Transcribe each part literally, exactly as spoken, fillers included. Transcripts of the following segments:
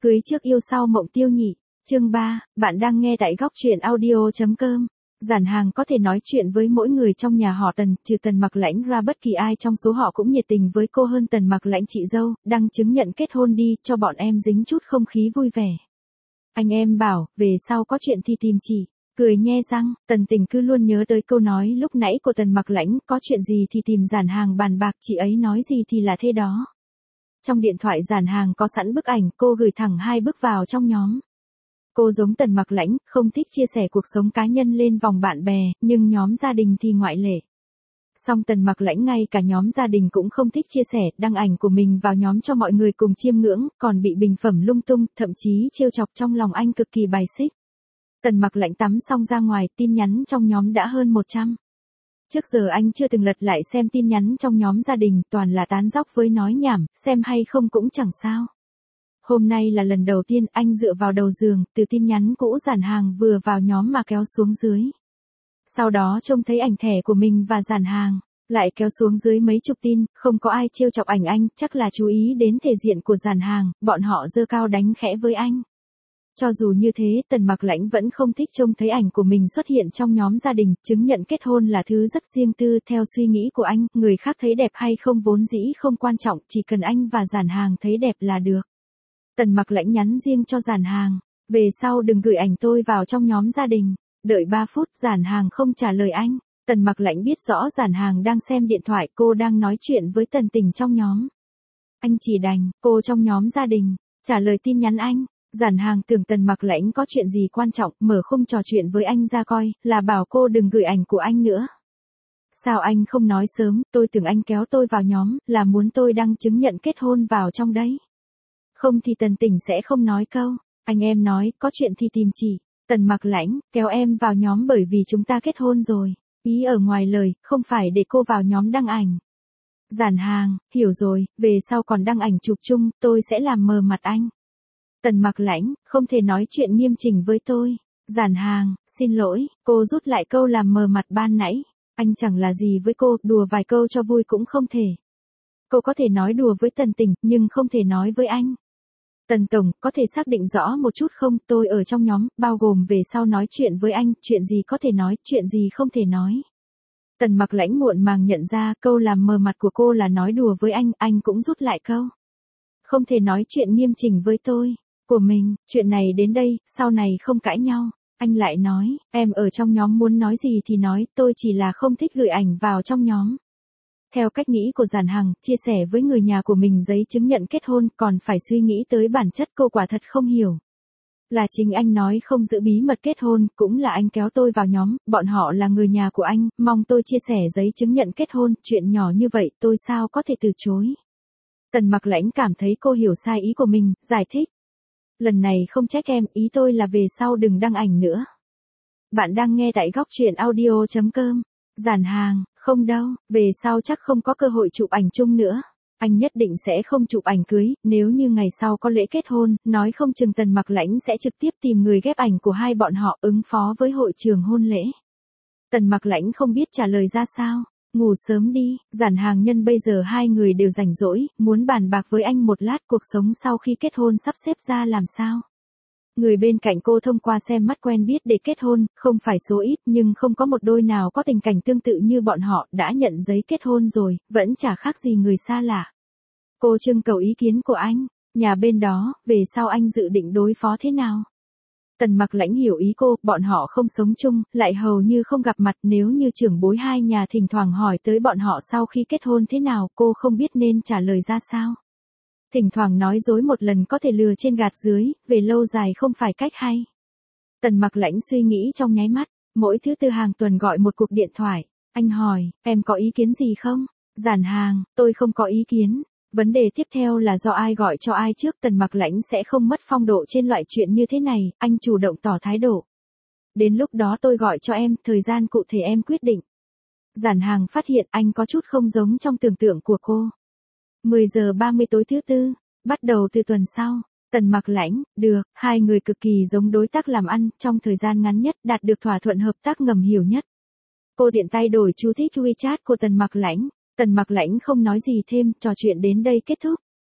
Cưới trước yêu sau mộng tiêu nhị. Chương ba, bạn đang nghe tại góc truyện audio chấm com. Giản Hàng có thể nói chuyện với mỗi người trong nhà họ Tần, trừ Tần Mặc Lãnh ra bất kỳ ai trong số họ cũng nhiệt tình với cô hơn Tần Mặc Lãnh chị dâu, đăng chứng nhận kết hôn đi, cho bọn em dính chút không khí vui vẻ. Anh em bảo, về sau có chuyện thì tìm chị. Cười nhe răng, Tần Tình cứ luôn nhớ tới câu nói lúc nãy của Tần Mặc Lãnh, có chuyện gì thì tìm Giản Hàng bàn bạc, chị ấy nói gì thì là thế đó. Trong điện thoại Giản Hàng có sẵn bức ảnh, cô gửi thẳng hai bức vào trong nhóm. Cô giống Tần Mặc Lãnh, không thích chia sẻ cuộc sống cá nhân lên vòng bạn bè, nhưng nhóm gia đình thì ngoại lệ. Song Tần Mặc Lãnh ngay cả nhóm gia đình cũng không thích chia sẻ, đăng ảnh của mình vào nhóm cho mọi người cùng chiêm ngưỡng, còn bị bình phẩm lung tung, thậm chí trêu chọc trong lòng anh cực kỳ bài xích. Tần Mặc Lãnh tắm xong ra ngoài, tin nhắn trong nhóm đã hơn một trăm. Trước giờ anh chưa từng lật lại xem tin nhắn trong nhóm gia đình, toàn là tán dóc với nói nhảm, xem hay không cũng chẳng sao. Hôm nay là lần đầu tiên anh dựa vào đầu giường, từ tin nhắn cũ Giản Hàng vừa vào nhóm mà kéo xuống dưới. Sau đó trông thấy ảnh thẻ của mình và Giản Hàng, lại kéo xuống dưới mấy chục tin, không có ai trêu chọc ảnh anh, chắc là chú ý đến thể diện của Giản Hàng, bọn họ giơ cao đánh khẽ với anh. Cho dù như thế, Tần Mặc Lãnh vẫn không thích trông thấy ảnh của mình xuất hiện trong nhóm gia đình, chứng nhận kết hôn là thứ rất riêng tư, theo suy nghĩ của anh, người khác thấy đẹp hay không vốn dĩ không quan trọng, chỉ cần anh và Giản Hàng thấy đẹp là được. Tần Mặc Lãnh nhắn riêng cho Giản Hàng, về sau đừng gửi ảnh tôi vào trong nhóm gia đình. Đợi ba phút, Giản Hàng không trả lời anh. Tần Mặc Lãnh biết rõ Giản Hàng đang xem điện thoại, cô đang nói chuyện với Tần Tình trong nhóm. Anh chỉ đành, cô trong nhóm gia đình, trả lời tin nhắn anh. Giản Hàng tưởng Tần Mặc Lãnh có chuyện gì quan trọng, mở khung trò chuyện với anh ra coi, là bảo cô đừng gửi ảnh của anh nữa. Sao anh không nói sớm, tôi tưởng anh kéo tôi vào nhóm, là muốn tôi đăng chứng nhận kết hôn vào trong đấy. Không thì Tần Tình sẽ không nói câu, anh em nói, có chuyện thì tìm chị. Tần Mặc Lãnh, kéo em vào nhóm bởi vì chúng ta kết hôn rồi. Ý ở ngoài lời, không phải để cô vào nhóm đăng ảnh. Giản Hàng, hiểu rồi, về sau còn đăng ảnh chụp chung, tôi sẽ làm mờ mặt anh. Tần Mặc Lãnh, không thể nói chuyện nghiêm chỉnh với tôi. Giản Hàng, xin lỗi, cô rút lại câu làm mờ mặt ban nãy. Anh chẳng là gì với cô, đùa vài câu cho vui cũng không thể. Cô có thể nói đùa với Tần Tình, nhưng không thể nói với anh. Tần Tổng, có thể xác định rõ một chút không, tôi ở trong nhóm, bao gồm về sau nói chuyện với anh, chuyện gì có thể nói, chuyện gì không thể nói. Tần Mặc Lãnh muộn màng nhận ra, câu làm mờ mặt của cô là nói đùa với anh, anh cũng rút lại câu. Không thể nói chuyện nghiêm chỉnh với tôi. Của mình, chuyện này đến đây, sau này không cãi nhau. Anh lại nói, em ở trong nhóm muốn nói gì thì nói, tôi chỉ là không thích gửi ảnh vào trong nhóm. Theo cách nghĩ của Giản Hàng, chia sẻ với người nhà của mình giấy chứng nhận kết hôn, còn phải suy nghĩ tới bản chất, cô quả thật không hiểu. Là chính anh nói không giữ bí mật kết hôn, cũng là anh kéo tôi vào nhóm, bọn họ là người nhà của anh, mong tôi chia sẻ giấy chứng nhận kết hôn, chuyện nhỏ như vậy tôi sao có thể từ chối. Tần Mặc Lãnh cảm thấy cô hiểu sai ý của mình, giải thích. Lần này không trách em, ý tôi là về sau đừng đăng ảnh nữa. Bạn đang nghe tại góc truyện audio chấm com. Giản Hàng, không đâu, về sau chắc không có cơ hội chụp ảnh chung nữa. Anh nhất định sẽ không chụp ảnh cưới, nếu như ngày sau có lễ kết hôn, nói không chừng Tần Mặc Lãnh sẽ trực tiếp tìm người ghép ảnh của hai bọn họ ứng phó với hội trường hôn lễ. Tần Mặc Lãnh không biết trả lời ra sao. Ngủ sớm đi, Giản Hàng nhân bây giờ hai người đều rảnh rỗi, muốn bàn bạc với anh một lát cuộc sống sau khi kết hôn sắp xếp ra làm sao. Người bên cạnh cô thông qua xem mắt quen biết để kết hôn, không phải số ít nhưng không có một đôi nào có tình cảnh tương tự như bọn họ, đã nhận giấy kết hôn rồi, vẫn chả khác gì người xa lạ. Cô trưng cầu ý kiến của anh, nhà bên đó, về sau anh dự định đối phó thế nào? Tần Mặc Lãnh hiểu ý cô, bọn họ không sống chung, lại hầu như không gặp mặt, nếu như trưởng bối hai nhà thỉnh thoảng hỏi tới bọn họ sau khi kết hôn thế nào, cô không biết nên trả lời ra sao. Thỉnh thoảng nói dối một lần có thể lừa trên gạt dưới, về lâu dài không phải cách hay. Tần Mặc Lãnh suy nghĩ trong nháy mắt, mỗi thứ tư hàng tuần gọi một cuộc điện thoại. Anh hỏi, em có ý kiến gì không? Giản Hàng, tôi không có ý kiến. Vấn đề tiếp theo là do ai gọi cho ai trước, Tần Mặc Lãnh sẽ không mất phong độ trên loại chuyện như thế này, anh chủ động tỏ thái độ. Đến lúc đó tôi gọi cho em, thời gian cụ thể em quyết định. Giản Hàng phát hiện anh có chút không giống trong tưởng tượng của cô. mười giờ ba mươi tối thứ tư, bắt đầu từ tuần sau. Tần Mặc Lãnh, được, hai người cực kỳ giống đối tác làm ăn, trong thời gian ngắn nhất đạt được thỏa thuận hợp tác ngầm hiểu nhất. Cô điện tay đổi chú thích WeChat của Tần Mặc Lãnh. Tần Mặc Lãnh không nói gì thêm, trò chuyện đến đây kết thúc.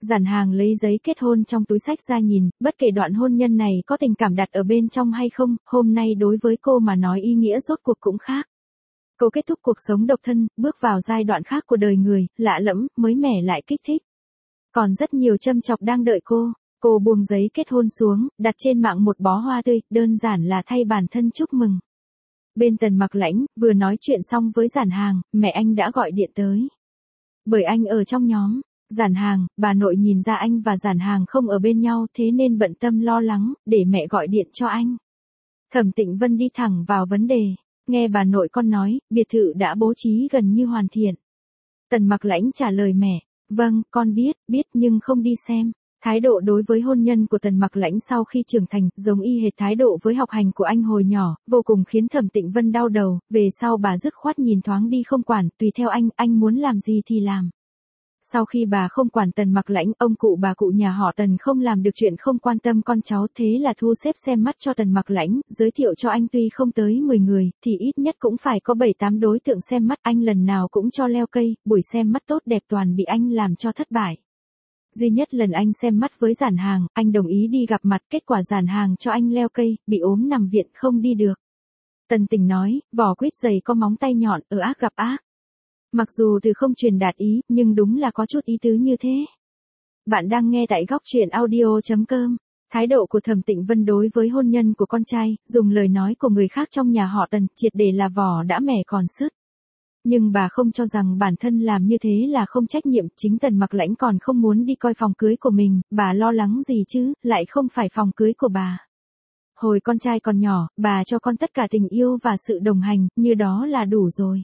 Giản Hàng lấy giấy kết hôn trong túi xách ra nhìn, bất kể đoạn hôn nhân này có tình cảm đặt ở bên trong hay không, hôm nay đối với cô mà nói ý nghĩa rốt cuộc cũng khác. Cô kết thúc cuộc sống độc thân, bước vào giai đoạn khác của đời người, lạ lẫm, mới mẻ lại kích thích. Còn rất nhiều châm chọc đang đợi cô. Cô buông giấy kết hôn xuống, đặt trên mạng một bó hoa tươi, đơn giản là thay bản thân chúc mừng. Bên Tần Mặc Lãnh, vừa nói chuyện xong với Giản Hàng, mẹ anh đã gọi điện tới. Bởi anh ở trong nhóm, Giản Hàng, bà nội nhìn ra anh và Giản Hàng không ở bên nhau thế nên bận tâm lo lắng, để mẹ gọi điện cho anh. Thẩm Tịnh Vân đi thẳng vào vấn đề, nghe bà nội con nói, biệt thự đã bố trí gần như hoàn thiện. Tần Mặc Lãnh trả lời mẹ, vâng, con biết, biết nhưng không đi xem. Thái độ đối với hôn nhân của Tần Mặc Lãnh sau khi trưởng thành, giống y hệt thái độ với học hành của anh hồi nhỏ, vô cùng khiến Thẩm Tịnh Vân đau đầu, về sau bà dứt khoát nhìn thoáng đi không quản, tùy theo anh, anh muốn làm gì thì làm. Sau khi bà không quản Tần Mặc Lãnh, ông cụ bà cụ nhà họ Tần không làm được chuyện không quan tâm con cháu, thế là thu xếp xem mắt cho Tần Mặc Lãnh, giới thiệu cho anh tuy không tới mười người, thì ít nhất cũng phải có bảy tám đối tượng xem mắt, anh lần nào cũng cho leo cây, buổi xem mắt tốt đẹp toàn bị anh làm cho thất bại. Duy nhất lần anh xem mắt với Giản Hàng, anh đồng ý đi gặp mặt, kết quả Giản Hàng cho anh leo cây, bị ốm nằm viện không đi được. Tần Tình nói, vỏ quýt dày có móng tay nhọn, ở ác gặp ác. Mặc dù từ không truyền đạt ý, nhưng đúng là có chút ý tứ như thế. Bạn đang nghe tại góc truyện audio chấm com. Thái độ của Thẩm Tịnh Vân đối với hôn nhân của con trai, dùng lời nói của người khác trong nhà họ Tần, triệt để là vỏ đã mẻ còn sứt. Nhưng bà không cho rằng bản thân làm như thế là không trách nhiệm, chính Tần Mặc Lãnh còn không muốn đi coi phòng cưới của mình, bà lo lắng gì chứ, lại không phải phòng cưới của bà. Hồi con trai còn nhỏ, bà cho con tất cả tình yêu và sự đồng hành, như đó là đủ rồi.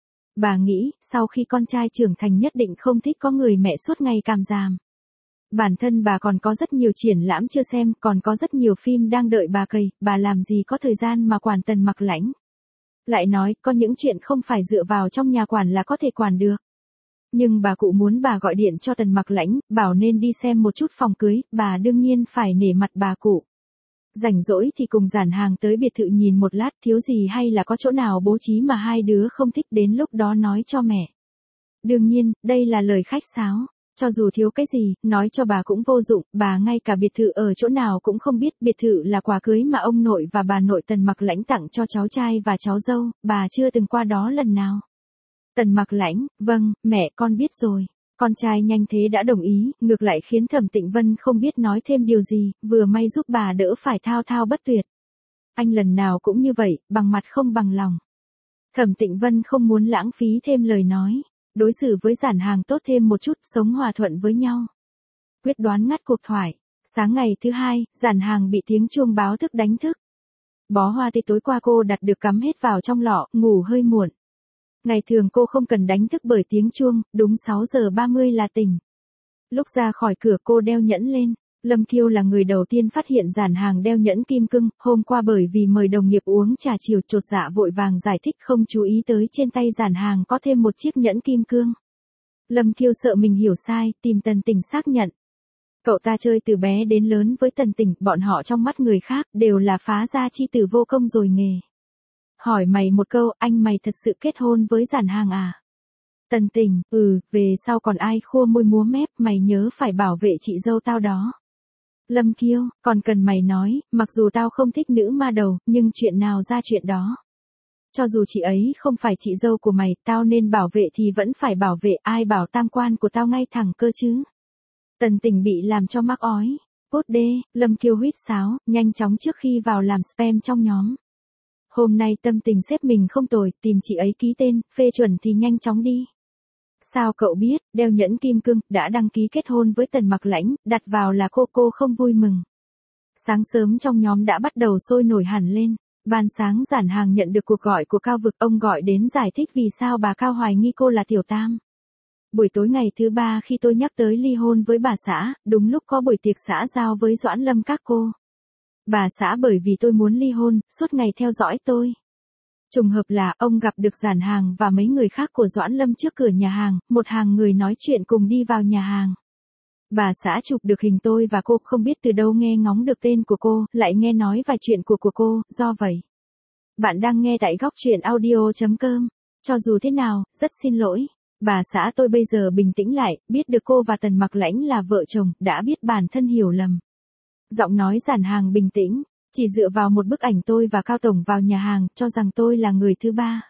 Bà nghĩ, sau khi con trai trưởng thành nhất định không thích có người mẹ suốt ngày càm ràm. Bản thân bà còn có rất nhiều triển lãm chưa xem, còn có rất nhiều phim đang đợi bà cày, bà làm gì có thời gian mà quản Tần Mặc Lãnh. Lại nói, có những chuyện không phải dựa vào trong nhà quản là có thể quản được. Nhưng bà cụ muốn bà gọi điện cho Tần Mặc Lãnh, bảo nên đi xem một chút phòng cưới, bà đương nhiên phải nể mặt bà cụ. Rảnh rỗi thì cùng Giản Hàng tới biệt thự nhìn một lát, thiếu gì hay là có chỗ nào bố trí mà hai đứa không thích, đến lúc đó nói cho mẹ. Đương nhiên, đây là lời khách sáo. Cho dù thiếu cái gì, nói cho bà cũng vô dụng, bà ngay cả biệt thự ở chỗ nào cũng không biết, biệt thự là quà cưới mà ông nội và bà nội Tần Mặc Lãnh tặng cho cháu trai và cháu dâu, bà chưa từng qua đó lần nào. Tần Mặc Lãnh, vâng, mẹ con biết rồi. Con trai nhanh thế đã đồng ý, ngược lại khiến Thẩm Tịnh Vân không biết nói thêm điều gì, vừa may giúp bà đỡ phải thao thao bất tuyệt. Anh lần nào cũng như vậy, bằng mặt không bằng lòng. Thẩm Tịnh Vân không muốn lãng phí thêm lời nói. Đối xử với Giản Hàng tốt thêm một chút, sống hòa thuận với nhau. Quyết đoán ngắt cuộc thoại. Sáng ngày thứ hai, Giản Hàng bị tiếng chuông báo thức đánh thức. Bó hoa tươi tối qua cô đặt được cắm hết vào trong lọ, ngủ hơi muộn. Ngày thường cô không cần đánh thức bởi tiếng chuông, đúng sáu giờ ba mươi là tỉnh. Lúc ra khỏi cửa cô đeo nhẫn lên. Lâm Kiêu là người đầu tiên phát hiện Giản Hàng đeo nhẫn kim cương, hôm qua bởi vì mời đồng nghiệp uống trà chiều chột dạ vội vàng giải thích không chú ý tới trên tay Giản Hàng có thêm một chiếc nhẫn kim cương. Lâm Kiêu sợ mình hiểu sai, tìm Tần Tình xác nhận. Cậu ta chơi từ bé đến lớn với Tần Tình, bọn họ trong mắt người khác đều là phá gia chi tử vô công rồi nghề. Hỏi mày một câu, anh mày thật sự kết hôn với Giản Hàng à? Tần Tình, ừ, về sau còn ai khua môi múa mép, mày nhớ phải bảo vệ chị dâu tao đó. Lâm Kiêu, còn cần mày nói, mặc dù tao không thích nữ ma đầu, nhưng chuyện nào ra chuyện đó. Cho dù chị ấy không phải chị dâu của mày, tao nên bảo vệ thì vẫn phải bảo vệ, ai bảo tam quan của tao ngay thẳng cơ chứ. Tần Tình bị làm cho mắc ói. Cốt đê, Lâm Kiêu huýt sáo, nhanh chóng trước khi vào làm spam trong nhóm. Hôm nay Tâm Tình xếp mình không tồi, tìm chị ấy ký tên, phê chuẩn thì nhanh chóng đi. Sao cậu biết, đeo nhẫn kim cương, đã đăng ký kết hôn với Tần Mặc Lãnh, đặt vào là cô cô không vui mừng. Sáng sớm trong nhóm đã bắt đầu sôi nổi hẳn lên. Ban sáng Giản Hàng nhận được cuộc gọi của Cao Vực, ông gọi đến giải thích vì sao bà Cao hoài nghi cô là tiểu tam. Buổi tối ngày thứ ba khi tôi nhắc tới ly hôn với bà xã, đúng lúc có buổi tiệc xã giao với Doãn Lâm các cô. Bà xã bởi vì tôi muốn ly hôn, suốt ngày theo dõi tôi. Trùng hợp là ông gặp được Giản Hàng và mấy người khác của Doãn Lâm trước cửa nhà hàng, một hàng người nói chuyện cùng đi vào nhà hàng. Bà xã chụp được hình tôi và cô, không biết từ đâu nghe ngóng được tên của cô, lại nghe nói vài chuyện của của cô, do vậy. Bạn đang nghe tại góc truyện audio chấm com. Cho dù thế nào, rất xin lỗi. Bà xã tôi bây giờ bình tĩnh lại, biết được cô và Tần Mặc Lãnh là vợ chồng, đã biết bản thân hiểu lầm. Giọng nói Giản Hàng bình tĩnh, chỉ dựa vào một bức ảnh tôi và Cao Tổng vào nhà hàng, cho rằng tôi là người thứ ba.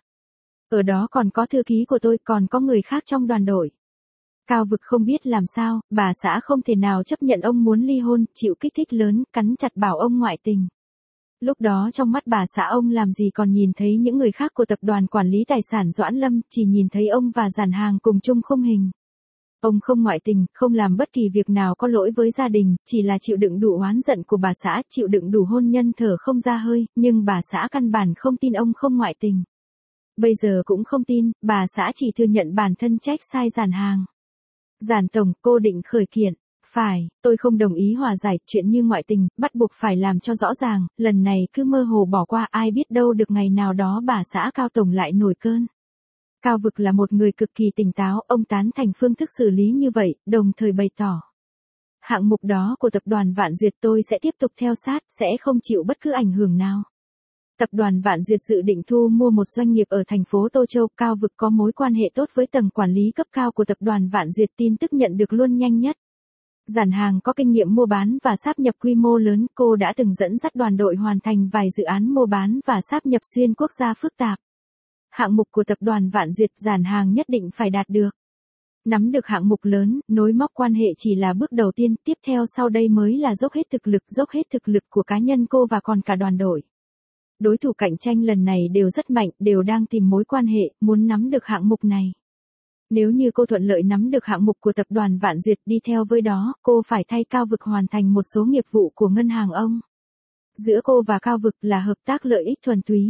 Ở đó còn có thư ký của tôi, còn có người khác trong đoàn đội. Cao Vực không biết làm sao, bà xã không thể nào chấp nhận ông muốn ly hôn, chịu kích thích lớn, cắn chặt bảo ông ngoại tình. Lúc đó trong mắt bà xã ông làm gì còn nhìn thấy những người khác của tập đoàn quản lý tài sản Doãn Lâm, chỉ nhìn thấy ông và Giản Hàng cùng chung khung hình. Ông không ngoại tình, không làm bất kỳ việc nào có lỗi với gia đình, chỉ là chịu đựng đủ oán giận của bà xã, chịu đựng đủ hôn nhân thở không ra hơi, nhưng bà xã căn bản không tin ông không ngoại tình. Bây giờ cũng không tin, bà xã chỉ thừa nhận bản thân trách sai Giản Hàng. Giản Tổng, cô định khởi kiện. Phải, tôi không đồng ý hòa giải, chuyện như ngoại tình, bắt buộc phải làm cho rõ ràng, lần này cứ mơ hồ bỏ qua, ai biết đâu được ngày nào đó bà xã Cao Tổng lại nổi cơn. Cao Vực là một người cực kỳ tỉnh táo, ông tán thành phương thức xử lý như vậy, đồng thời bày tỏ. Hạng mục đó của tập đoàn Vạn Duyệt tôi sẽ tiếp tục theo sát, sẽ không chịu bất cứ ảnh hưởng nào. Tập đoàn Vạn Duyệt dự định thu mua một doanh nghiệp ở thành phố Tô Châu, Cao Vực có mối quan hệ tốt với tầng quản lý cấp cao của tập đoàn Vạn Duyệt, tin tức nhận được luôn nhanh nhất. Giản Hàng có kinh nghiệm mua bán và sáp nhập quy mô lớn, cô đã từng dẫn dắt đoàn đội hoàn thành vài dự án mua bán và sáp nhập xuyên quốc gia phức tạp. Hạng mục của tập đoàn Vạn Duyệt Giản Hàng nhất định phải đạt được. Nắm được hạng mục lớn, nối móc quan hệ chỉ là bước đầu tiên, tiếp theo sau đây mới là dốc hết thực lực, dốc hết thực lực của cá nhân cô và còn cả đoàn đội. Đối thủ cạnh tranh lần này đều rất mạnh, đều đang tìm mối quan hệ, muốn nắm được hạng mục này. Nếu như cô thuận lợi nắm được hạng mục của tập đoàn Vạn Duyệt, đi theo với đó, cô phải thay Cao Vực hoàn thành một số nghiệp vụ của ngân hàng ông. Giữa cô và Cao Vực là hợp tác lợi ích thuần túy.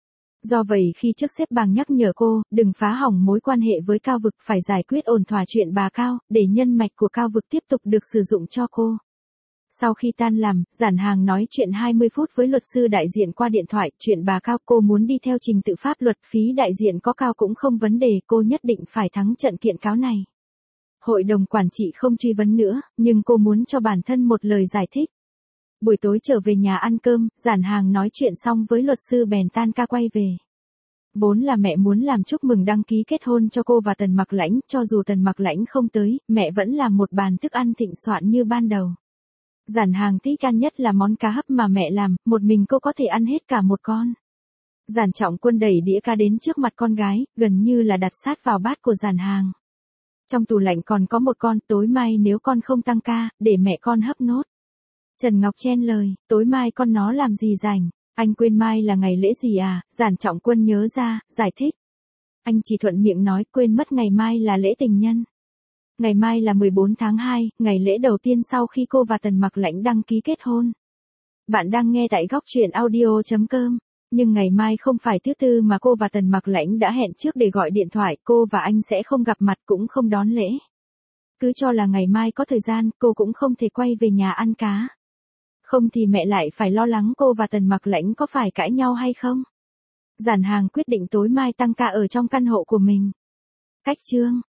Do vậy khi trước xếp bảng nhắc nhở cô, đừng phá hỏng mối quan hệ với Cao Vực, phải giải quyết ổn thỏa chuyện bà Cao, để nhân mạch của Cao Vực tiếp tục được sử dụng cho cô. Sau khi tan làm, Giản Hàng nói chuyện hai mươi phút với luật sư đại diện qua điện thoại, chuyện bà Cao, cô muốn đi theo trình tự pháp luật, phí đại diện có cao cũng không vấn đề, cô nhất định phải thắng trận kiện cáo này. Hội đồng quản trị không truy vấn nữa, nhưng cô muốn cho bản thân một lời giải thích. Buổi tối trở về nhà ăn cơm, Giản Hàng nói chuyện xong với luật sư bèn tan ca quay về. Vốn là mẹ muốn làm chúc mừng đăng ký kết hôn cho cô và Tần Mặc Lãnh, cho dù Tần Mặc Lãnh không tới, mẹ vẫn làm một bàn thức ăn thịnh soạn như ban đầu. Giản Hàng thích ăn nhất là món cá hấp mà mẹ làm, một mình cô có thể ăn hết cả một con. Giản Trọng Quân đẩy đĩa cá đến trước mặt con gái, gần như là đặt sát vào bát của Giản Hàng. Trong tủ lạnh còn có một con, tối mai nếu con không tăng ca, để mẹ con hấp nốt. Trần Ngọc chen lời, tối mai con nó làm gì rảnh, anh quên mai là ngày lễ gì à, Giản Trọng Quân nhớ ra, giải thích. Anh chỉ thuận miệng nói quên mất ngày mai là lễ tình nhân. Ngày mai là mười bốn tháng hai, ngày lễ đầu tiên sau khi cô và Tần Mặc Lãnh đăng ký kết hôn. Bạn đang nghe tại góc truyện audio chấm com. Nhưng ngày mai không phải thứ tư mà cô và Tần Mặc Lãnh đã hẹn trước để gọi điện thoại, cô và anh sẽ không gặp mặt cũng không đón lễ. Cứ cho là ngày mai có thời gian, cô cũng không thể quay về nhà ăn cá. Không thì mẹ lại phải lo lắng cô và Tần Mặc Lãnh có phải cãi nhau hay không. Giản Hàng quyết định tối mai tăng ca ở trong căn hộ của mình. Cách chương